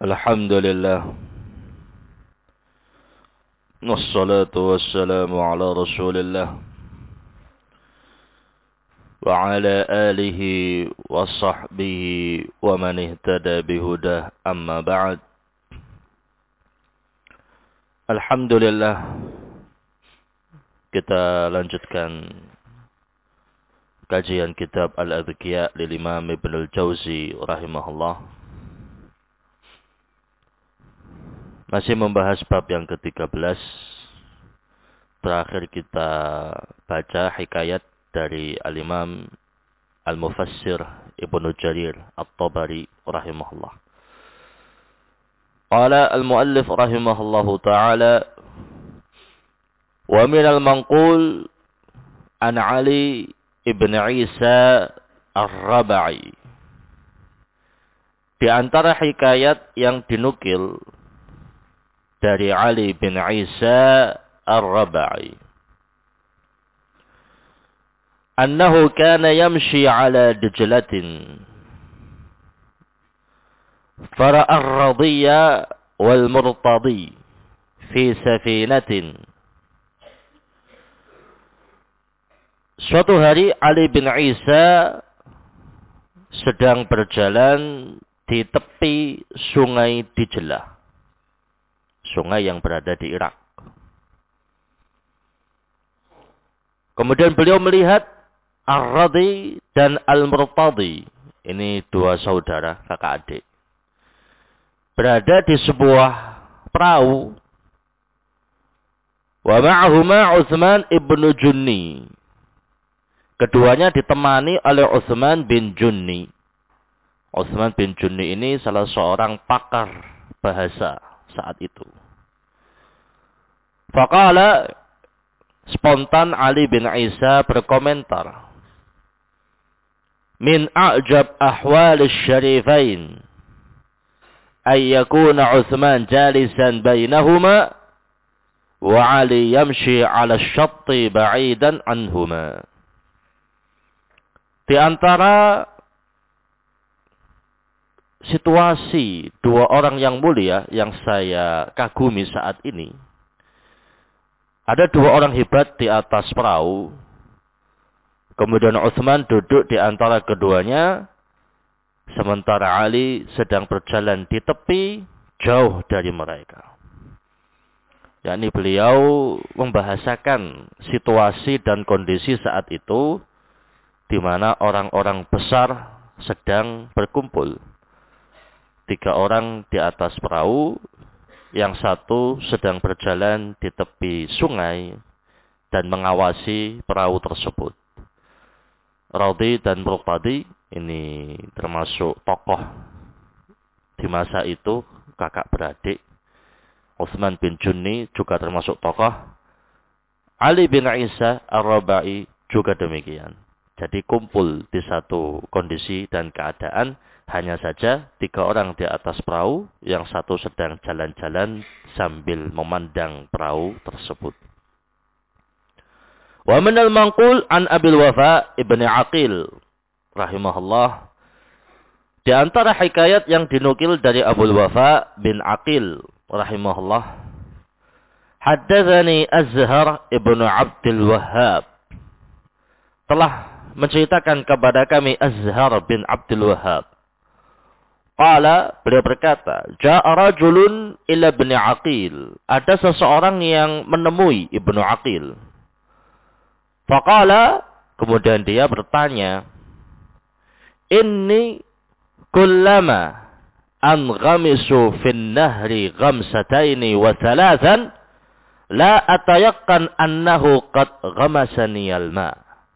Alhamdulillah. Wassalatu wassalamu ala Rasulillah wa ala alihi wa sahbihi wa man ihtada bihudah, amma ba'd. Alhamdulillah, kita lanjutkan kajian kitab Al-Adhkiya lil Imam Ibn al-Jauzi rahimahullah. Masih membahas bab yang ke-13. Terakhir kita baca hikayat dari Al-Imam Al-Mufassir Ibnu Jarir At-Tabari rahimahullah. Qala al-muallif rahimahullahu ta'ala, wa min al-manqul an Ali ibn Isa Ar-Rabai. Di antara hikayat yang dinukil dari Ali bin Isa Ar-Rabai, annahu kana yamshi ala dijlatin fara'a ar-radiyya wal murtadi fi safinatin. Suatu hari Ali bin Isa sedang berjalan di tepi sungai Dijlah, sungai yang berada di Irak. Kemudian beliau melihat Ar-Radi dan Al-Murtadi. Ini dua saudara, kakak adik. Berada di sebuah perahu. Wa ma'ahuma Utsman ibnu Junni. Keduanya ditemani oleh Utsman bin Junni. Utsman bin Junni ini salah seorang pakar bahasa saat itu. Faqala, spontan Ali bin Isa berkomentar, min a'jab ahwal syarifain ay yakuna Utsman jalisan bainahuma wa Ali yamshi 'ala asy-syatti ba'idan anhuma. Di antara situasi dua orang yang mulia yang saya kagumi saat ini, ada dua orang hebat di atas perahu. Kemudian Utsman duduk di antara keduanya, sementara Ali sedang berjalan di tepi jauh dari mereka. Yakni beliau membahasakan situasi dan kondisi saat itu di mana orang-orang besar sedang berkumpul. 3 orang di atas perahu, yang satu sedang berjalan di tepi sungai dan mengawasi perahu tersebut. Radi dan Murtadi ini termasuk tokoh di masa itu, kakak beradik. Utsman bin Junni juga termasuk tokoh. Ali bin Isa Ar-Rabai juga demikian. Jadi kumpul di satu kondisi dan keadaan. Hanya saja 3 orang di atas perahu, yang satu sedang jalan-jalan sambil memandang perahu tersebut. Wa minal manqul an Abil Wafa ibn Aqil rahimahullah. Di antara hikayat yang dinukil dari Abul Wafa bin Aqil rahimahullah, haddatsani Azhar ibn Abdul Wahhab, telah menceritakan kepada kami Azhar bin Abdul Wahhab. Qala, beliau berkata, ja'a rajulun ila Ibnu Aqil. Ada seseorang yang menemui Ibnu Aqil. Faqala, kemudian dia bertanya, inni kullama anghamisu fin nahri ghamsataini wa thalathan la atayaqqan annahu qad ghamasani al-ma.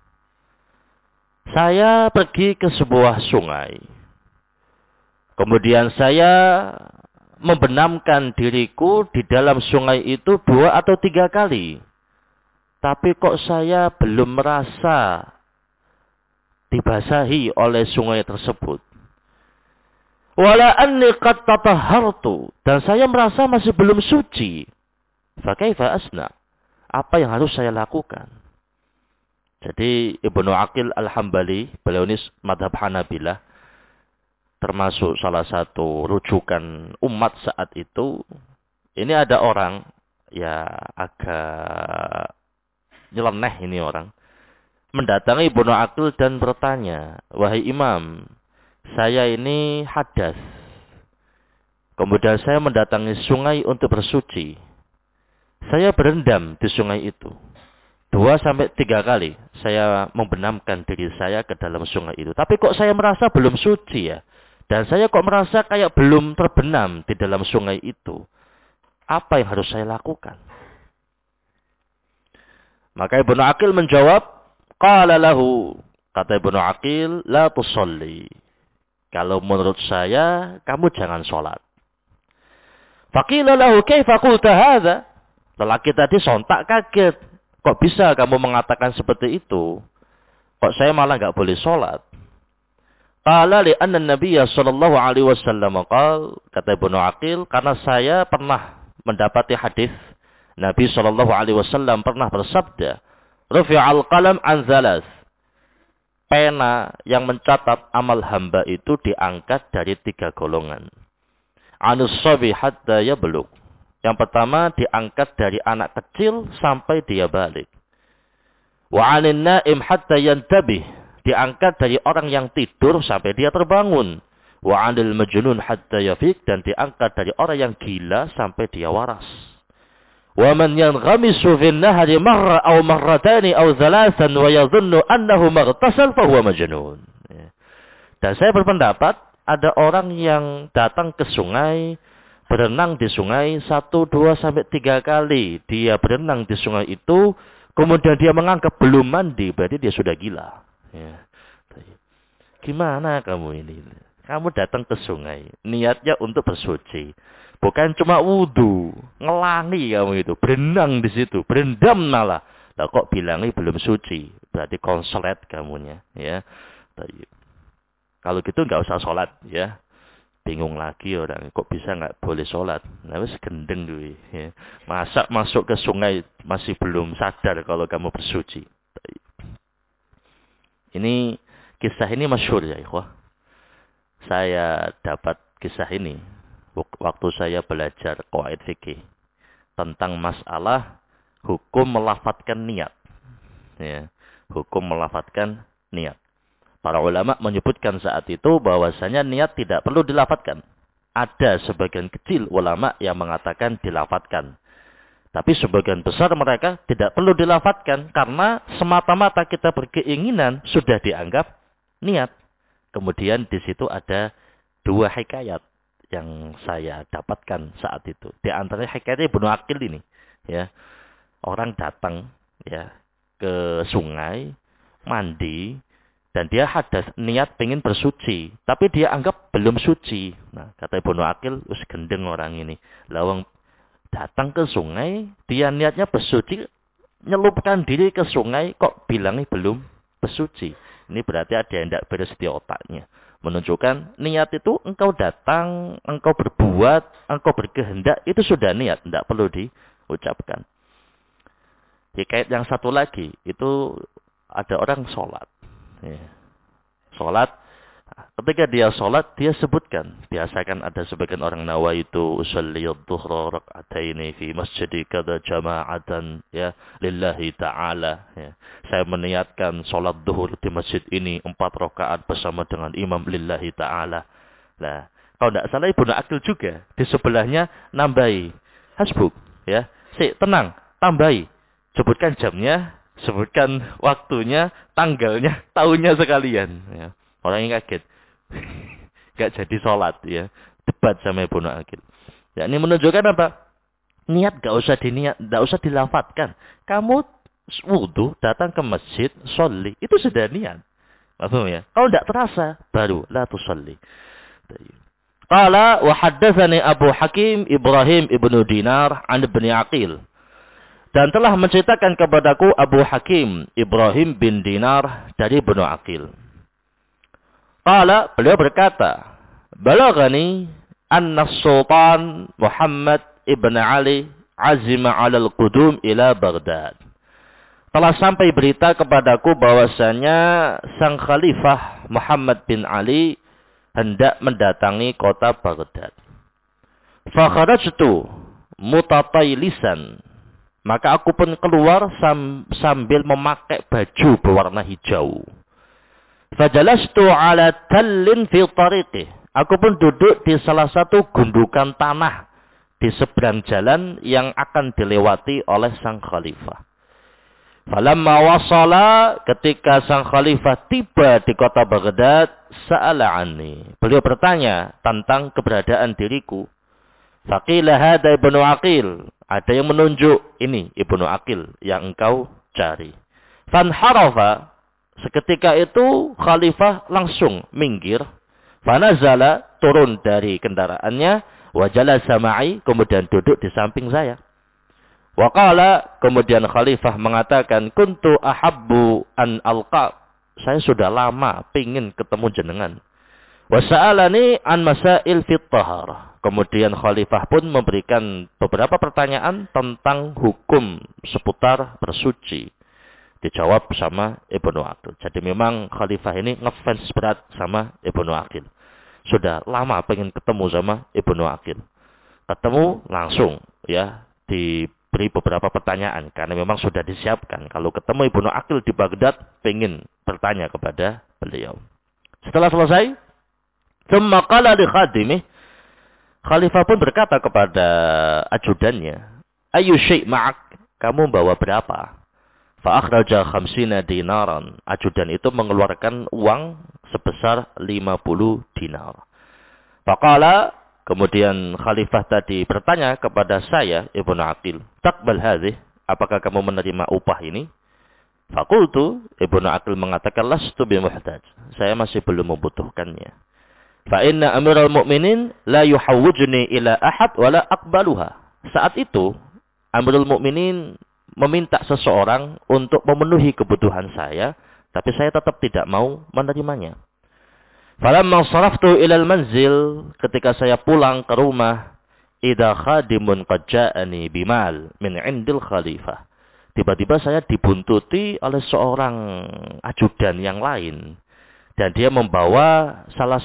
Saya pergi ke sebuah sungai. Kemudian saya membenamkan diriku di dalam sungai itu 2 atau 3 kali. Tapi kok saya belum merasa dibasahi oleh sungai tersebut. Wala anni qad tatahhartu, dan saya merasa masih belum suci. Fa kaifa asna? Apa yang harus saya lakukan? Jadi Ibnu Aqil Al-Hambali, beliau ini madhab Hanabilah. termasuk salah satu rujukan umat saat itu. Ini ada orang, ya agak nyeleneh ini orang, mendatangi Ibnu Aqil dan bertanya, "Wahai Imam, saya ini hadas. Kemudian saya mendatangi sungai untuk bersuci. Saya berendam di sungai itu. 2 sampai 3 kali saya membenamkan diri saya ke dalam sungai itu. Tapi kok saya merasa belum suci ya? Dan saya kok merasa kayak belum terbenam di dalam sungai itu. Apa yang harus saya lakukan?" Maka Ibnu Aqil menjawab, qala lahu, kata Ibnu Aqil, la tusalli. Kalau menurut saya, kamu jangan sholat. Faqila lahu kaifa qulta hadza? Lelaki tadi sontak kaget. Kok bisa kamu mengatakan seperti itu? Kok saya malah enggak boleh sholat? Qala li anna Nabiyya sallallahu alaihi wasallam qala, kata Ibnu Aqil, karena saya pernah mendapati hadis Nabi sallallahu alaihi wasallam pernah bersabda, "Rufi'al qalam an thalas." Pena yang mencatat amal hamba itu diangkat dari 3 golongan. Anus sabi hatta yablugh. Yang pertama diangkat dari anak kecil sampai dia balik. Wa 'anin na'im hatta yantabih. Diangkat dari orang yang tidur sampai dia terbangun. Wa 'anil majnun hatta yafiq, dan diangkat dari orang yang gila sampai dia waras. Wa man yanghamisu fin nahri marra aw marratani aw thalathan wa yadhunnu annahu maghtasal fa huwa majnun. Dan saya berpendapat ada orang yang datang ke sungai, berenang di sungai 1, 2 sampai 3 kali. Dia berenang di sungai itu, kemudian dia menganggap belum mandi, berarti dia sudah gila. Ya. Gimana kamu ini? Kamu datang ke sungai, niatnya untuk bersuci. Bukan cuma wudu, ngelangi kamu itu, berenang di situ, berendam malah. Lah kok bilangnya belum suci? Berarti konslet kamunya, ya. Kalau gitu nggak usah sholat, ya. Bingung lagi orang, kok bisa nggak boleh sholat? Nah, wis gendeng dulu, ya. Masa masuk ke sungai masih belum sadar kalau kamu bersuci? Ini kisah ini masyhur ya, ikhwah. Saya dapat kisah ini waktu saya belajar qawaid fikih tentang masalah hukum melafadzkan niat. Ya, hukum melafadzkan niat. Para ulama menyebutkan saat itu bahwasanya niat tidak perlu dilafadzkan. Ada sebagian kecil ulama yang mengatakan dilafadzkan. Tapi sebagian besar mereka tidak perlu dilafadzkan karena semata-mata kita berkeinginan sudah dianggap niat. Kemudian di situ ada 2 hikayat yang saya dapatkan saat itu. Di antara hikayatnya Ibnu Aqil ini, ya. Orang datang ya ke sungai, mandi, dan dia hadas niat pengen bersuci, tapi dia anggap belum suci. Nah, kata Ibnu Aqil, us gendeng orang ini. Lawang datang ke sungai, dia niatnya bersuci, nyelupkan diri ke sungai, kok bilangnya belum bersuci. Ini berarti ada yang tidak beres di otaknya. Menunjukkan niat itu engkau datang, engkau berbuat, engkau berkehendak, itu sudah niat, tidak perlu diucapkan. Hikayat yang satu lagi, itu ada orang sholat. Ya. Sholat, ketika dia sholat, dia sebutkan. Biasakan ada sebagian orang nawaitu usalli adh-dhuhra rak'ataini fi masjidi kada jama'atan ya lillahi ta'ala. Ya. Saya meniatkan sholat duhur di masjid ini 4 rakaat bersama dengan imam lillahi ta'ala. Nah, kalau tidak salah Ibnu Aqil juga di sebelahnya nambahi hasbuk ya. Tenang, tambahi. Sebutkan jamnya, sebutkan waktunya, tanggalnya, tahunnya sekalian. Ya. Orang yang kaget. Gak jadi sholat. Ya. Debat sama Ibnu Aqil. Ya, ini menunjukkan apa? Niat gak usah diniat, gak usah dilafadzkan. Kamu wudu, datang ke masjid, sholli. Itu sudah niat. Paham ya? Kalau tidak terasa, baru la tusalli. Qala wa haddatsani Abu Hakim Ibrahim ibnu Dinar an Ibnu Aqil. Dan telah menceritakan kepadaku Abu Hakim Ibrahim bin Dinar dari Ibnu Aqil. Qala, beliau berkata, balagani anna Sultan Muhammad ibn Ali azima 'ala al-qudum ila Baghdad. Telah sampai berita kepadaku bahwasanya sang khalifah Muhammad bin Ali hendak mendatangi kota Baghdad. Fa kharajtu mutataylisan, maka aku pun keluar sambil memakai baju berwarna hijau. Fajalastu ala tallin fi tariqih, aku pun duduk di salah satu gundukan tanah di seberang jalan yang akan dilewati oleh sang khalifah. Falamma wasala, ketika sang khalifah tiba di kota Baghdad, sa'ala anni, beliau bertanya tentang keberadaan diriku. Faqila hada Ibnu Aqil, ada yang menunjuk, ini Ibnu Aqil yang engkau cari. Fanharafa, seketika itu khalifah langsung minggir. Fanazala, turun dari kendaraannya. Wajalasa ma'i, kemudian duduk di samping saya. Waqala, kemudian khalifah mengatakan, kuntu ahabbu an alqa, saya sudah lama pingin ketemu jenengan. Wasa'alani an masail fit taharah. Kemudian khalifah pun memberikan beberapa pertanyaan tentang hukum seputar bersuci. Dijawab sama Ibnu Aqil. Jadi memang khalifah ini ngefans berat sama Ibnu Aqil. Sudah lama pengen ketemu sama Ibnu Aqil. Ketemu langsung ya, diberi beberapa pertanyaan karena memang sudah disiapkan. Kalau ketemu Ibnu Aqil di Baghdad, pengen bertanya kepada beliau. Setelah selesai, tsumma qala li khadimih, khalifah pun berkata kepada ajudannya, ayu syai' ma'ak, kamu bawa berapa? Fa akhraja 50 dinaran. Ajudan itu mengeluarkan uang sebesar 50 dinar. Faqala, kemudian khalifah tadi bertanya kepada saya, Ibnu Aqil, taqbal hadhih, apakah kamu menerima upah ini? Faqultu, Ibnu Aqil mengatakan, lastu bimuhtaj, saya masih belum membutuhkannya. Fa inna amiral mu'minin la yuhawwijni ila ahad wala aqbaluha. Saat itu Amirul Mukminin meminta seseorang untuk memenuhi kebutuhan saya, tapi saya tetap tidak mau menerimanya. Falamma saraftu ilal manzil, ketika saya pulang ke rumah, idza khadimun qad ja'ani bimal min 'indil khalifah. Tiba-tiba saya dibuntuti oleh seorang ajudan yang lain. Dan dia membawa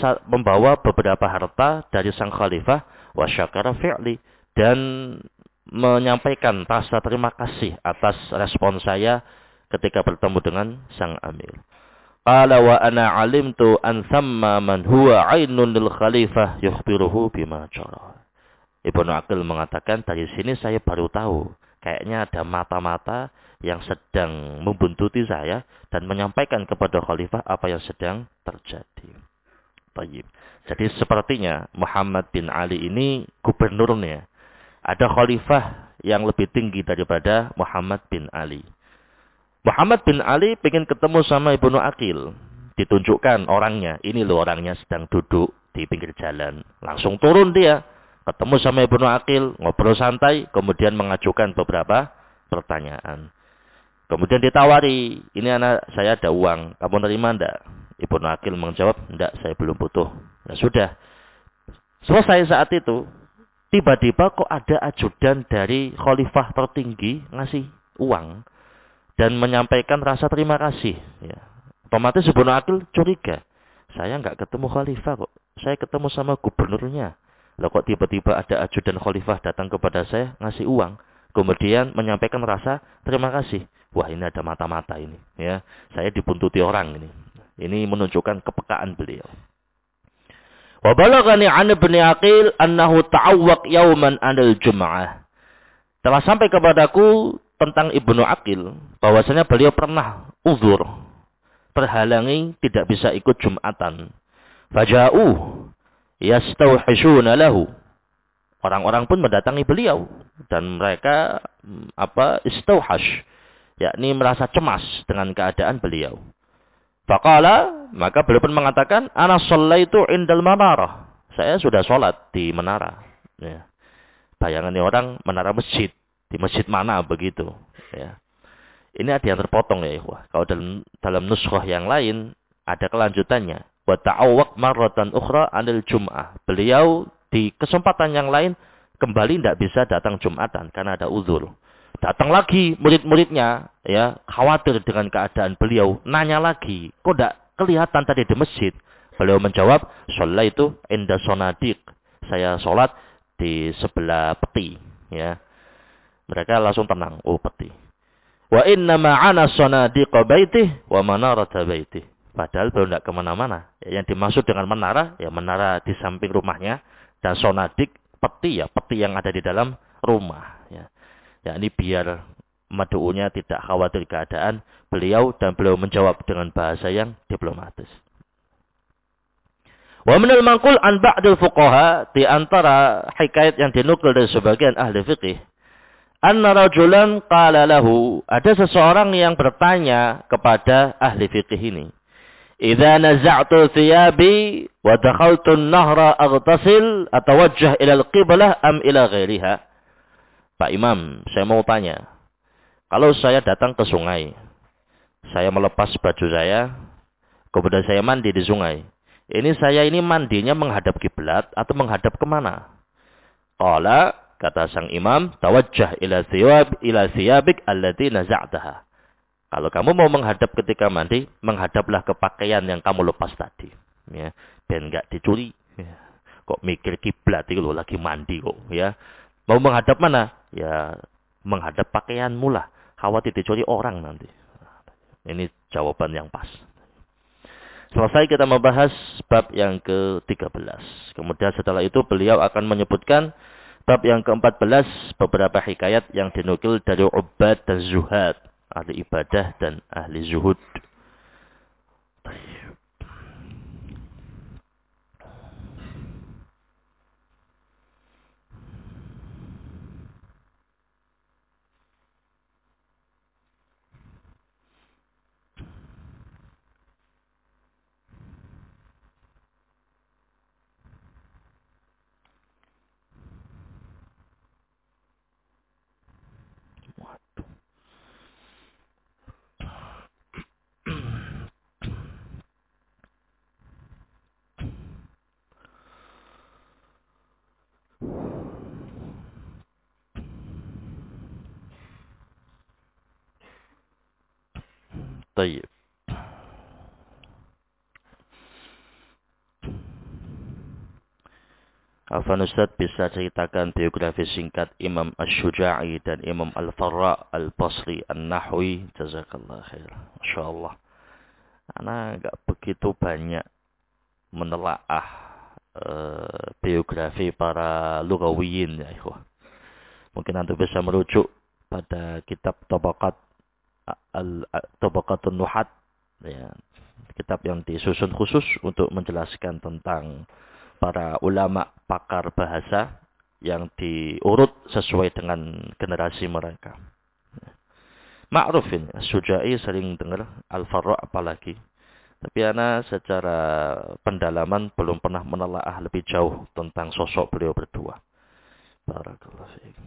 beberapa harta dari sang khalifah, wa syakara fi'li, dan menyampaikan rasa terima kasih atas respon saya ketika bertemu dengan sang amir. Qala wa ana alimtu an thamma man huwa 'ainun lil khalifah yukhbiruhu bima jara. Ibnu Aqil mengatakan, dari sini saya baru tahu, kayaknya ada mata-mata yang sedang membuntuti saya dan menyampaikan kepada khalifah apa yang sedang terjadi. Baik. Jadi sepertinya Muhammad bin Ali ini gubernurnya. Ada khalifah yang lebih tinggi daripada Muhammad bin Ali. Muhammad bin Ali ingin ketemu sama Ibnu Aqil. Ditunjukkan orangnya. Ini loh orangnya sedang duduk di pinggir jalan. Langsung turun dia. Ketemu sama Ibnu Aqil. Ngobrol santai. Kemudian mengajukan beberapa pertanyaan. Kemudian ditawari. Ini saya ada uang. Kamu terima enggak? Ibnu Aqil menjawab, enggak, saya belum butuh. Ya sudah. Selesai saat itu. Tiba-tiba kok ada ajudan dari khalifah tertinggi ngasih uang. Dan menyampaikan rasa terima kasih. Ya. Otomatis Ibnu Aqil curiga. Saya enggak ketemu khalifah kok. Saya ketemu sama gubernurnya. Lah kok tiba-tiba ada ajudan khalifah datang kepada saya ngasih uang. Kemudian menyampaikan rasa terima kasih. Wah, ini ada mata-mata ini. Ya, saya dibuntuti orang ini. Ini menunjukkan kepekaan beliau. Wa balaghani 'an Ibnu Aqil annahu ta'awwaq yawman 'anil Jum'ah. Telah sampai kepadaku tentang Ibnu Aqil bahwasanya beliau pernah uzur, terhalangi tidak bisa ikut Jumatan. Faja'u yastauhishuna lahu. Orang-orang pun mendatangi beliau dan mereka istauhash, yakni merasa cemas dengan keadaan beliau. Faqala, maka beliau pun mengatakan, ana shallaitu indal manarah. Saya sudah sholat di menara. Ya. Bayangannya orang menara masjid. Di masjid mana begitu. Ya. Ini ada yang terpotong ya ikhwah. Kalau dalam nuskhah yang lain, ada kelanjutannya. Wa ta'awwaq marratan ukhra anil jum'ah. Beliau di kesempatan yang lain kembali tidak bisa datang Jumatan karena ada uzur. Datang lagi murid-muridnya, ya, khawatir dengan keadaan beliau, nanya lagi, kok tidak kelihatan tadi di masjid? Beliau menjawab, "Shallaitu inda sonadiq." Saya sholat di sebelah peti, ya. Mereka langsung tenang, oh peti. Wa inna ma'ana sonadiqa baitih wa manarata baitih. Padahal beliau tidak kemana-mana. Ya, yang dimaksud dengan menara, ya menara di samping rumahnya. Dan sonadik, peti ya, peti yang ada di dalam rumah. Ya, ya ini biar madu'unya tidak khawatir keadaan beliau, dan beliau menjawab dengan bahasa yang diplomatis. Wa minal manqul an ba'dil fuqaha, di antara hikayat yang dinukil dari sebagian ahli fikih, anna rajulan qala lahu, ada seseorang yang bertanya kepada ahli fikih ini, idza naza'tu thiyabi wa dakhaltu an-nahra aghtasil atawajjah ila al-qiblah am ila ghairiha. Pak Imam, saya mau tanya, kalau saya datang ke sungai, saya melepas baju saya, kemudian saya mandi di sungai, saya ini mandinya menghadap kiblat atau menghadap kemana? Qala, kata sang imam, tawajjah ila thiyabik allati naza'taha. Kalau kamu mau menghadap ketika mandi, menghadaplah ke pakaian yang kamu lepas tadi. Ya, dan enggak dicuri. Ya. Kok mikir kiblat itu lagi mandi kok, ya. Mau menghadap mana? Ya, menghadap pakaianmu lah. Khawatir dicuri orang nanti. Ini jawaban yang pas. Selesai kita membahas bab yang ke-13. Kemudian setelah itu beliau akan menyebutkan bab yang ke-14, beberapa hikayat yang dinukil dari Ubbad dan Zuhad, ahli ibadah dan ahli zuhud. Tayyib. Afwan Ustaz, bisa ceritakan biografi singkat Imam Asy-Syuja'i dan Imam Al-Farra Al-Basri An-Nahwi, jazakallah khair. Masyaallah. Ana enggak begitu banyak menelaah biografi para lughawiyin ya ikhwah. Mungkin Anda bisa merujuk pada kitab Tabaqatun Nuhat, ya, kitab yang disusun khusus untuk menjelaskan tentang para ulama pakar bahasa yang diurut sesuai dengan generasi mereka. Ma'ruf ini, Syuja'i sering dengar, Al-Farra apalagi. Tapi ana secara pendalaman belum pernah menelaah lebih jauh tentang sosok beliau berdua. Barakallahu fiik.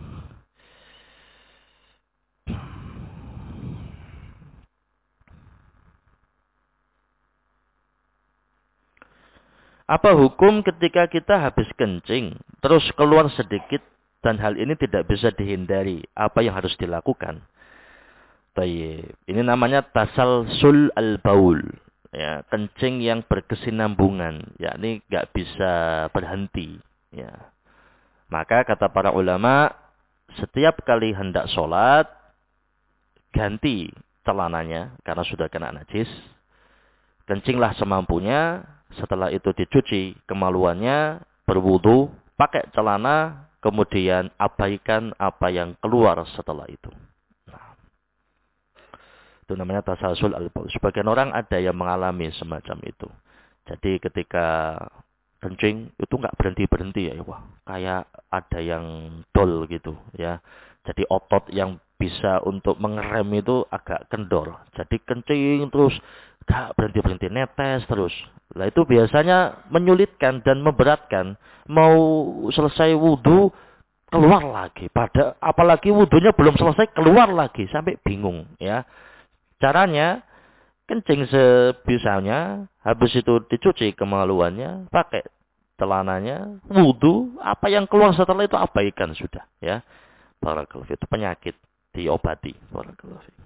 Apa hukum ketika kita habis kencing, terus keluar sedikit, dan hal ini tidak bisa dihindari? Apa yang harus dilakukan? Tayyib. Ini namanya tasalsul al-baul. Ya, kencing yang berkesinambungan. Yakni nggak bisa berhenti. Ya. Maka kata para ulama, setiap kali hendak sholat, ganti celananya karena sudah kena najis. Kencinglah semampunya. Setelah itu dicuci kemaluannya, berwudu, pakai celana, kemudian abaikan apa yang keluar setelah itu. Nah, itu namanya tasalsul al-baul. Sebagian orang ada yang mengalami semacam itu. Jadi ketika kencing itu nggak berhenti-berhenti ya, wah, kayak ada yang dol gitu ya. Jadi otot yang bisa untuk mengerem itu agak kendor. Jadi kencing terus gak berhenti-berhenti, netes terus. Nah itu biasanya menyulitkan dan memberatkan. Mau selesai wudhu, keluar lagi. Apalagi wudhunya belum selesai, keluar lagi. Sampai bingung ya. Caranya, kencing sebisanya, habis itu dicuci kemaluannya, pakai celananya, wudhu, apa yang keluar setelah itu abaikan sudah ya. Barakallahu fiik. Itu penyakit, diobati. Barakallahu fiik.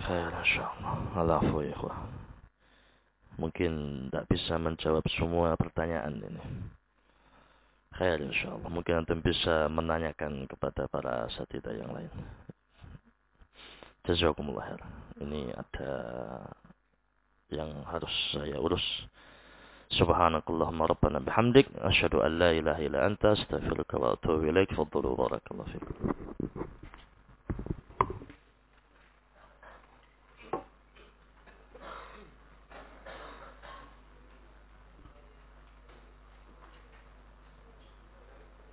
Khair insyaallah. Al-afwa ya ikhwah. Mungkin tidak bisa menjawab semua pertanyaan ini. Khair insyaallah. Mungkin antum bisa menanyakan kepada para asatidzah yang lain. Jazakumullah khair. Ini ada yang harus saya urus. Subhanakallahumma rabbana bihamdik asyhadu an la ilaha illa anta astaghfiruka wa atubu ilaik. Fadlu barakallahu fiik.